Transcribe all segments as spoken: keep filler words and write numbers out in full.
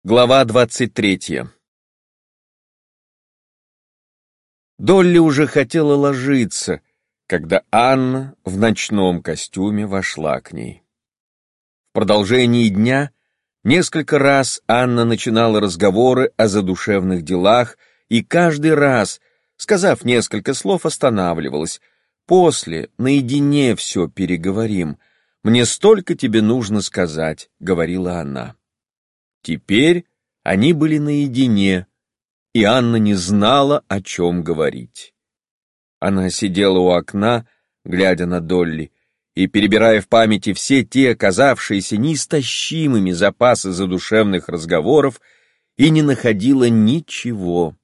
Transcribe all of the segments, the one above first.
Глава двадцать третья. Долли уже хотела ложиться, когда Анна в ночном костюме вошла к ней. В продолжении дня несколько раз Анна начинала разговоры о задушевных делах и каждый раз, сказав несколько слов, останавливалась. «После, наедине все переговорим. Мне столько тебе нужно сказать», — говорила она. Теперь они были наедине, и Анна не знала, о чем говорить. Она сидела у окна, глядя на Долли, и перебирая в памяти все те, казавшиеся неистощимыми запасы задушевных разговоров, и не находила ничего.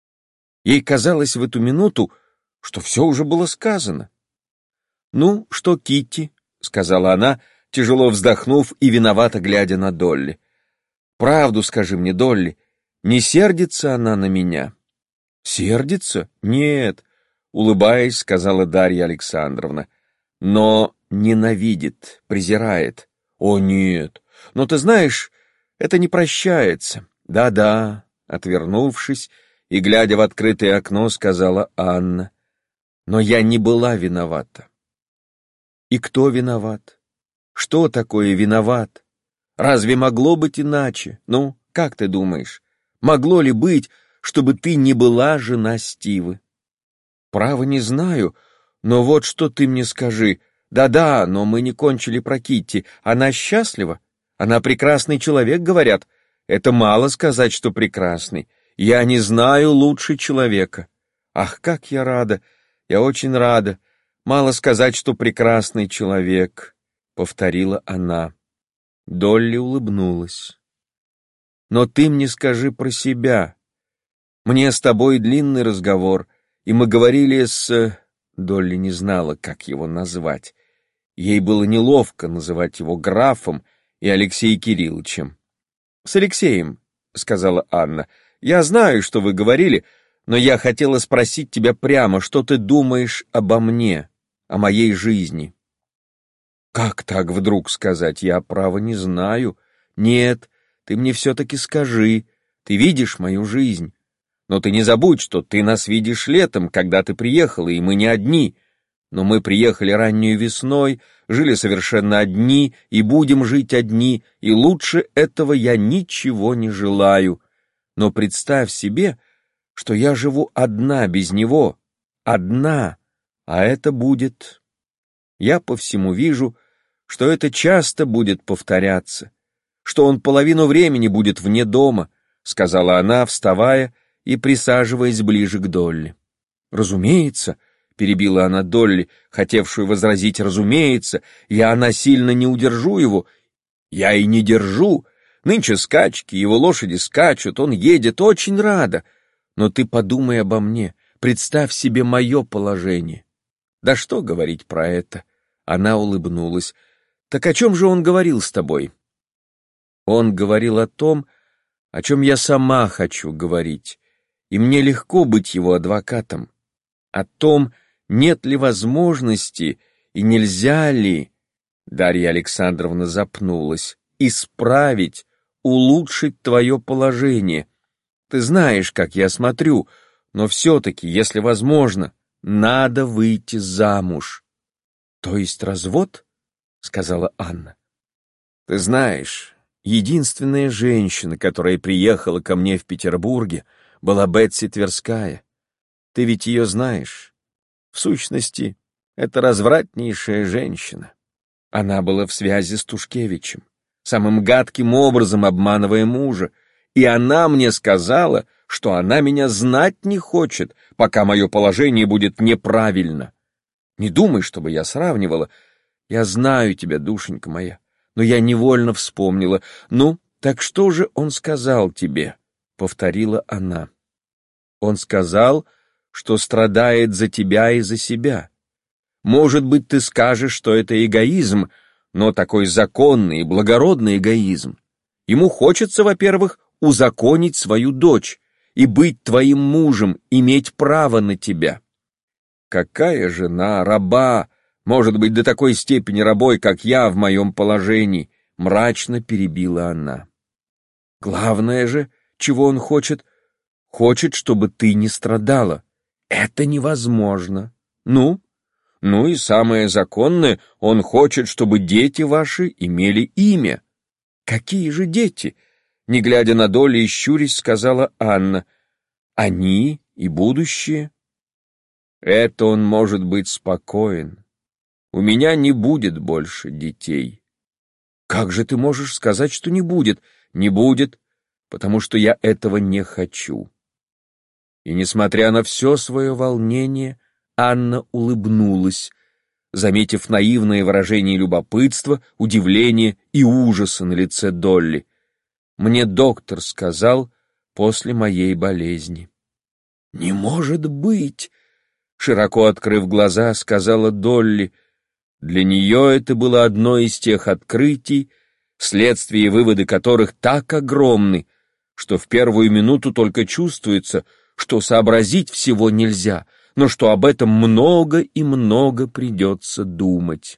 Ей казалось в эту минуту, что все уже было сказано. «Ну, что, Китти?» — сказала она, тяжело вздохнув и виновато глядя на Долли. «Правду скажи мне, Долли, не сердится она на меня?» «Сердится? Нет», — улыбаясь, сказала Дарья Александровна. «Но ненавидит, презирает». «О, нет, но ты знаешь, это не прощается». «Да-да», — отвернувшись и глядя в открытое окно, сказала Анна. «Но я не была виновата». «И кто виноват? Что такое виноват? Разве могло быть иначе? Ну, как ты думаешь, могло ли быть, чтобы ты не была жена Стивы?» «Право не знаю, но вот что ты мне скажи. Да-да, но мы не кончили про Китти. Она счастлива? Она прекрасный человек, говорят. Это мало сказать, что прекрасный. Я не знаю лучше человека. Ах, как я рада, я очень рада. Мало сказать, что прекрасный человек», — повторила она. Долли улыбнулась. «Но ты мне скажи про себя. Мне с тобой длинный разговор, и мы говорили с...» Долли не знала, как его назвать. Ей было неловко называть его графом и Алексеем Кирилловичем. «С Алексеем», — сказала Анна. «Я знаю, что вы говорили, но я хотела спросить тебя прямо, что ты думаешь обо мне, о моей жизни». «Как так вдруг сказать? Я, право, не знаю. Нет, ты мне все-таки скажи. Ты видишь мою жизнь. Но ты не забудь, что ты нас видишь летом, когда ты приехала, и мы не одни. Но мы приехали раннюю весной, жили совершенно одни, и будем жить одни, и лучше этого я ничего не желаю. Но представь себе, что я живу одна без него. Одна. А это будет... Я по всему вижу, что это часто будет повторяться, что он половину времени будет вне дома», — сказала она, вставая и присаживаясь ближе к Долли. «Разумеется», — перебила она Долли, хотевшую возразить, «разумеется, я насильно не удержу его». «Я и не держу. Нынче скачки, его лошади скачут, он едет, очень рада. Но ты подумай обо мне, представь себе мое положение». «Да что говорить про это?» Она улыбнулась. «Так о чем же он говорил с тобой?» «Он говорил о том, о чем я сама хочу говорить, и мне легко быть его адвокатом. О том, нет ли возможности и нельзя ли...» Дарья Александровна запнулась. «Исправить, улучшить твое положение. Ты знаешь, как я смотрю, но все-таки, если возможно, надо выйти замуж». «То есть развод?» — сказала Анна. «Ты знаешь, единственная женщина, которая приехала ко мне в Петербурге, была Бетси Тверская. Ты ведь ее знаешь. В сущности, это развратнейшая женщина. Она была в связи с Тушкевичем, самым гадким образом обманывая мужа, и она мне сказала, что она меня знать не хочет, пока мое положение будет неправильно. Не думай, чтобы я сравнивала. Я знаю тебя, душенька моя, но я невольно вспомнила. Ну, так что же он сказал тебе?» — повторила она. «Он сказал, что страдает за тебя и за себя. Может быть, ты скажешь, что это эгоизм, но такой законный и благородный эгоизм. Ему хочется, во-первых, узаконить свою дочь и быть твоим мужем, иметь право на тебя». «Какая жена, раба, может быть до такой степени рабой, как я в моем положении?» — мрачно перебила она. Главное же, чего он хочет, хочет, чтобы ты не страдала. Это невозможно. Ну? Ну и самое законное, он хочет, чтобы дети ваши имели имя. Какие же дети? Не глядя на Долли и щурясь, сказала Анна. Они и будущее. Это он может быть спокоен. У меня не будет больше детей. Как же ты можешь сказать, что не будет? Не будет, потому что я этого не хочу. И, несмотря на все свое волнение, Анна улыбнулась, заметив наивное выражение любопытства, удивления и ужаса на лице Долли. Мне доктор сказал после моей болезни. «Не может быть!» — широко открыв глаза, сказала Долли. Для нее это было одно из тех открытий, следствия и выводы которых так огромны, что в первую минуту только чувствуется, что сообразить всего нельзя, но что об этом много и много придется думать.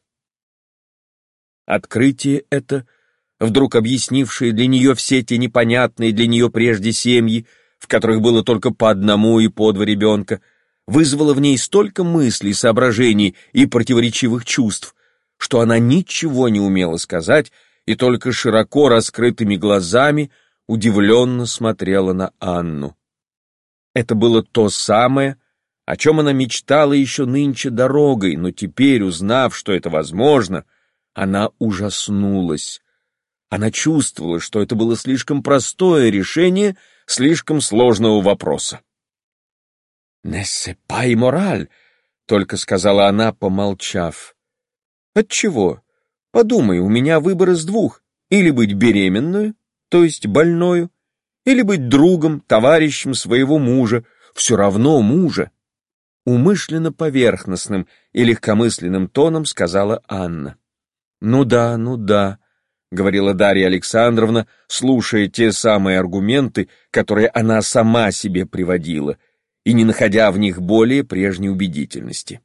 Открытие это, вдруг объяснившее для нее все те непонятные для нее прежде семьи, в которых было только по одному и по два ребенка, вызвало в ней столько мыслей, соображений и противоречивых чувств, что она ничего не умела сказать и только широко раскрытыми глазами удивленно смотрела на Анну. Это было то самое, о чем она мечтала еще нынче дорогой, но теперь, узнав, что это возможно, она ужаснулась. Она чувствовала, что это было слишком простое решение слишком сложного вопроса. «Не-се па и мораль», — только сказала она, помолчав. «Отчего? Подумай, у меня выбор из двух. Или быть беременную, то есть больною, или быть другом, товарищем своего мужа, все равно мужа». Умышленно поверхностным и легкомысленным тоном сказала Анна. «Ну да, ну да», — говорила Дарья Александровна, слушая те самые аргументы, которые она сама себе приводила, и не находя в них более прежней убедительности.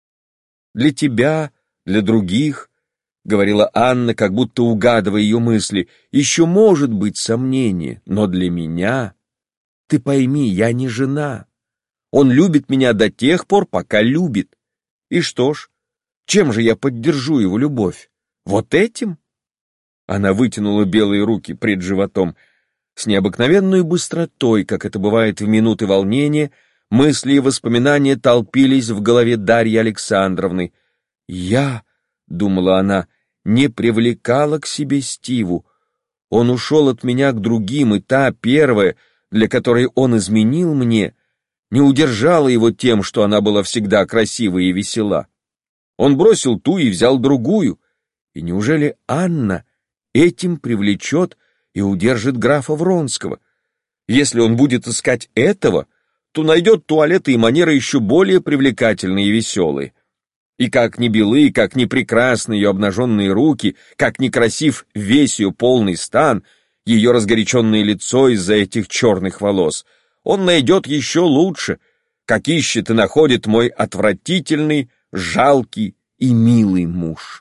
«Для тебя, для других», — говорила Анна, как будто угадывая ее мысли, — «еще может быть сомнение, но для меня... Ты пойми, я не жена. Он любит меня до тех пор, пока любит. И что ж, чем же я поддержу его любовь? Вот этим?» Она вытянула белые руки пред животом. С необыкновенной быстротой, как это бывает в минуты волнения, мысли и воспоминания толпились в голове Дарьи Александровны. «Я, — думала она, — не привлекала к себе Стиву. Он ушел от меня к другим, и та первая, для которой он изменил мне, не удержала его тем, что она была всегда красива и весела. Он бросил ту и взял другую. И неужели Анна этим привлечет и удержит графа Вронского? Если он будет искать этого, то найдет туалеты и манеры еще более привлекательные и веселые. И как ни белы, как ни прекрасны ее обнаженные руки, как ни красив весь ее полный стан, ее разгоряченное лицо из-за этих черных волос, он найдет еще лучше, как ищет и находит мой отвратительный, жалкий и милый муж».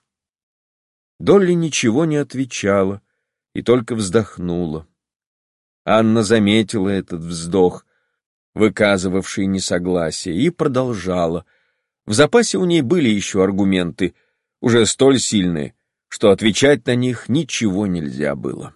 Долли ничего не отвечала и только вздохнула. Анна заметила этот вздох, выказывавший несогласие, и продолжала. В запасе у ней были еще аргументы, уже столь сильные, что отвечать на них ничего нельзя было.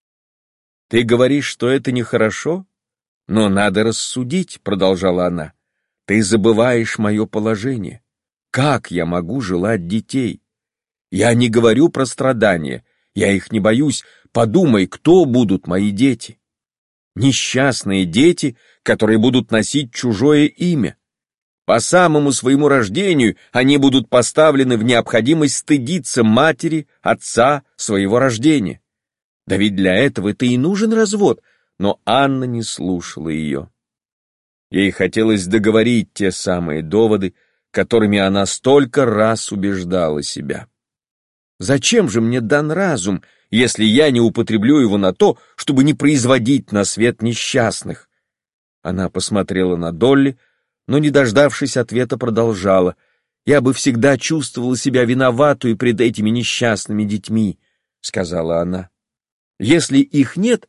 «Ты говоришь, что это нехорошо? Но надо рассудить», — продолжала она. «Ты забываешь мое положение. Как я могу желать детей? Я не говорю про страдания, я их не боюсь. Подумай, кто будут мои дети? Несчастные дети, которые будут носить чужое имя. По самому своему рождению они будут поставлены в необходимость стыдиться матери, отца, своего рождения. Да ведь для этого-то и нужен развод». Но Анна не слушала ее. Ей хотелось договорить те самые доводы, которыми она столько раз убеждала себя. «Зачем же мне дан разум, если я не употреблю его на то, чтобы не производить на свет несчастных?» Она посмотрела на Долли, но, не дождавшись ответа, продолжала. «Я бы всегда чувствовала себя виноватую пред этими несчастными детьми», — сказала она. «Если их нет,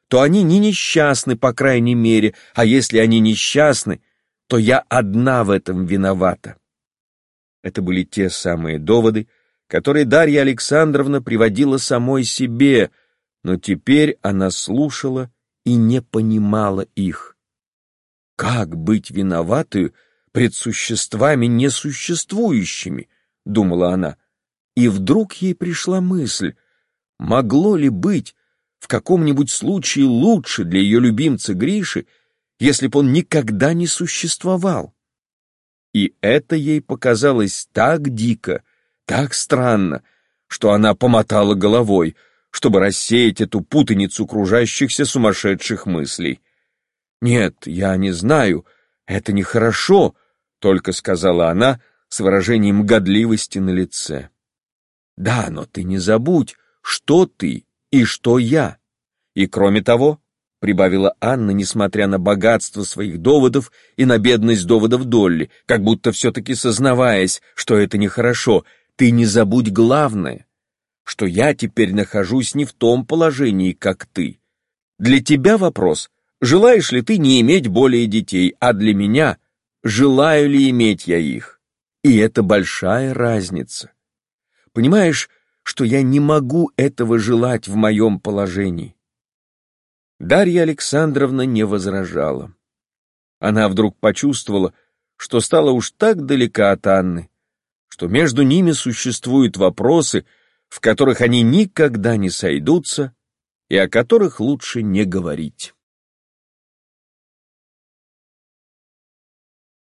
то они не несчастны, по крайней мере, а если они несчастны, то я одна в этом виновата. Это были те самые доводы, которые Дарья Александровна приводила самой себе, но теперь она слушала и не понимала их. Как быть виноватою пред существами несуществующими, думала она, и вдруг ей пришла мысль, могло ли быть в каком-нибудь случае лучше для ее любимца Гриши, если б он никогда не существовал? И это ей показалось так дико, так странно, что она помотала головой, чтобы рассеять эту путаницу кружащихся сумасшедших мыслей. «Нет, я не знаю, это нехорошо», — только сказала она с выражением годливости на лице. «Да, но ты не забудь, что ты и что я. И кроме того, — прибавила Анна, несмотря на богатство своих доводов и на бедность доводов Долли, как будто все-таки сознаваясь, что это нехорошо, — ты не забудь главное, что я теперь нахожусь не в том положении, как ты. Для тебя вопрос, желаешь ли ты не иметь более детей, а для меня, желаю ли иметь я их. И это большая разница. Понимаешь, что я не могу этого желать в моем положении?» Дарья Александровна не возражала. Она вдруг почувствовала, что стала уж так далека от Анны, что между ними существуют вопросы, в которых они никогда не сойдутся и о которых лучше не говорить.